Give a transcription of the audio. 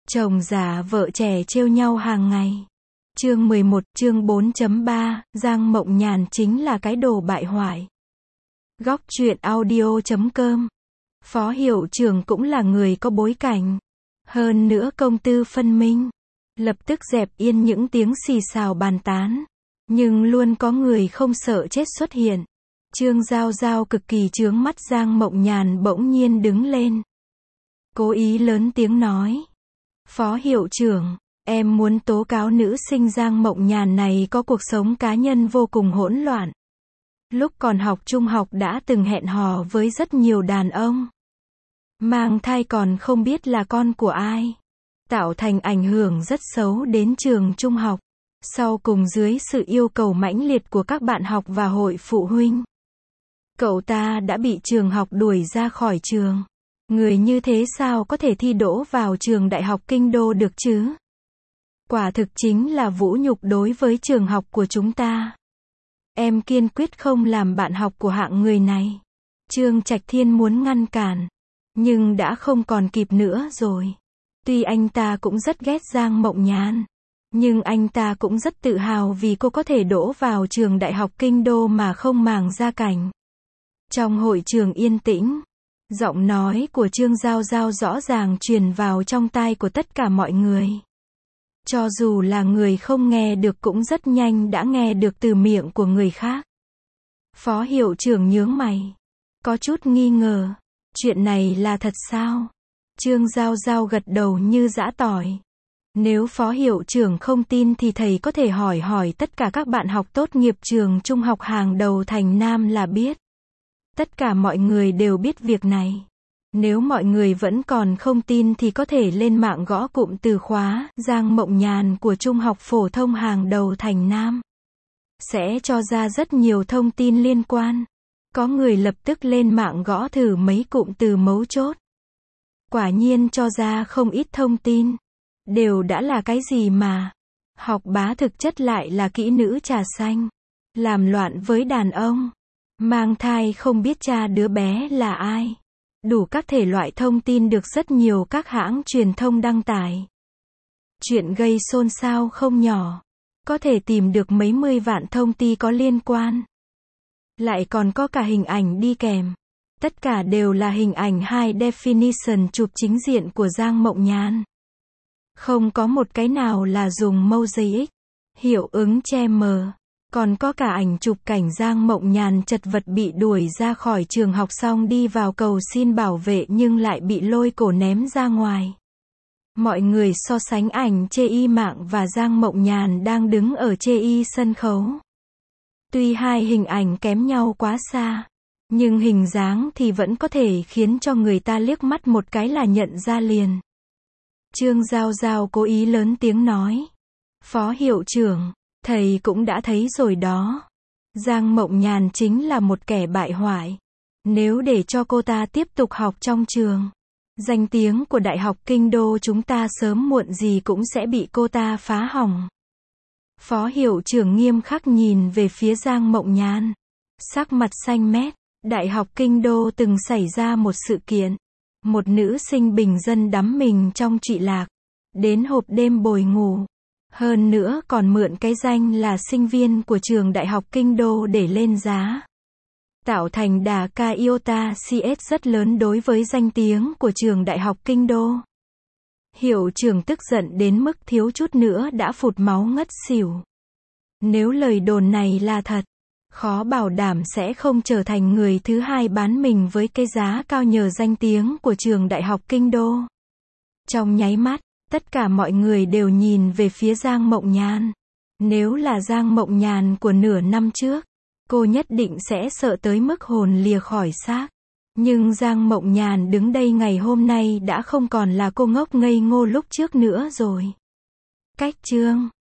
Chồng già vợ trẻ trêu nhau hàng ngày. Chương 11, chương 4.3, Giang Mộng Nhàn chính là cái đồ bại hoại. Góc truyện audio.com. Phó hiệu trưởng cũng là người có bối cảnh. Hơn nữa công tư phân minh. Lập tức dẹp yên những tiếng xì xào bàn tán. Nhưng luôn có người không sợ chết xuất hiện. Trương Giao Giao cực kỳ chướng mắt Giang Mộng Nhàn bỗng nhiên đứng lên. Cố ý lớn tiếng nói. Phó hiệu trưởng, em muốn tố cáo nữ sinh Giang Mộng Nhàn này có cuộc sống cá nhân vô cùng hỗn loạn. Lúc còn học trung học đã từng hẹn hò với rất nhiều đàn ông. Mang thai còn không biết là con của ai. Tạo thành ảnh hưởng rất xấu đến trường trung học. Sau cùng dưới sự yêu cầu mãnh liệt của các bạn học và hội phụ huynh, cậu ta đã bị trường học đuổi ra khỏi trường. Người như thế sao có thể thi đỗ vào trường đại học kinh đô được chứ? Quả thực chính là vũ nhục đối với trường học của chúng ta. Em kiên quyết không làm bạn học của hạng người này. Trương Trạch Thiên muốn ngăn cản, nhưng đã không còn kịp nữa rồi. Tuy anh ta cũng rất ghét Giang Mộng Nhàn, nhưng anh ta cũng rất tự hào vì cô có thể đỗ vào trường đại học kinh đô mà không màng gia cảnh. Trong hội trường yên tĩnh, giọng nói của Trương Giao Giao rõ ràng truyền vào trong tai của tất cả mọi người. Cho dù là người không nghe được cũng rất nhanh đã nghe được từ miệng của người khác. Phó hiệu trưởng nhướng mày, có chút nghi ngờ. Chuyện này là thật sao? Trương Giao Giao gật đầu như giã tỏi. Nếu phó hiệu trưởng không tin thì thầy có thể hỏi tất cả các bạn học tốt nghiệp trường trung học hàng đầu thành Nam là biết. Tất cả mọi người đều biết việc này. Nếu mọi người vẫn còn không tin thì có thể lên mạng gõ cụm từ khóa Giang Mộng Nhàn của trung học phổ thông hàng đầu thành Nam. Sẽ cho ra rất nhiều thông tin liên quan. Có người lập tức lên mạng gõ thử mấy cụm từ mấu chốt. Quả nhiên cho ra không ít thông tin. Đều đã là cái gì mà. Học bá thực chất lại là kỹ nữ trà xanh. Làm loạn với đàn ông. Mang thai không biết cha đứa bé là ai. Đủ các thể loại thông tin được rất nhiều các hãng truyền thông đăng tải. Chuyện gây xôn xao không nhỏ. Có thể tìm được mấy mươi vạn thông tin có liên quan. Lại còn có cả hình ảnh đi kèm. Tất cả đều là hình ảnh high definition chụp chính diện của Giang Mộng Nhàn. Không có một cái nào là dùng mosaic, hiệu ứng che mờ. Còn có cả ảnh chụp cảnh Giang Mộng Nhàn chật vật bị đuổi ra khỏi trường học xong đi vào cầu xin bảo vệ nhưng lại bị lôi cổ ném ra ngoài. Mọi người so sánh ảnh chê y mạng và Giang Mộng Nhàn đang đứng ở chê y sân khấu. Tuy hai hình ảnh kém nhau quá xa, nhưng hình dáng thì vẫn có thể khiến cho người ta liếc mắt một cái là nhận ra liền. Trương Giao Giao cố ý lớn tiếng nói. Phó hiệu trưởng, thầy cũng đã thấy rồi đó. Giang Mộng Nhàn chính là một kẻ bại hoại. Nếu để cho cô ta tiếp tục học trong trường, danh tiếng của Đại học Kinh đô chúng ta sớm muộn gì cũng sẽ bị cô ta phá hỏng. Phó hiệu trưởng nghiêm khắc nhìn về phía Giang Mộng Nhàn. Sắc mặt xanh mét. Đại học Kinh đô từng xảy ra một sự kiện. Một nữ sinh bình dân đắm mình trong trụy lạc. Đến hộp đêm bồi ngủ. Hơn nữa còn mượn cái danh là sinh viên của trường Đại học Kinh đô để lên giá. Tạo thành đà ca iota CS rất lớn đối với danh tiếng của trường Đại học Kinh đô. Hiệu trưởng tức giận đến mức thiếu chút nữa đã phụt máu ngất xỉu. Nếu lời đồn này là thật, khó bảo đảm sẽ không trở thành người thứ hai bán mình với cái giá cao nhờ danh tiếng của trường Đại học Kinh đô. Trong nháy mắt, tất cả mọi người đều nhìn về phía Giang Mộng Nhàn. Nếu là Giang Mộng Nhàn của nửa năm trước, cô nhất định sẽ sợ tới mức hồn lìa khỏi xác. Nhưng Giang Mộng Nhàn đứng đây ngày hôm nay đã không còn là cô ngốc ngây ngô lúc trước nữa rồi. Cách chương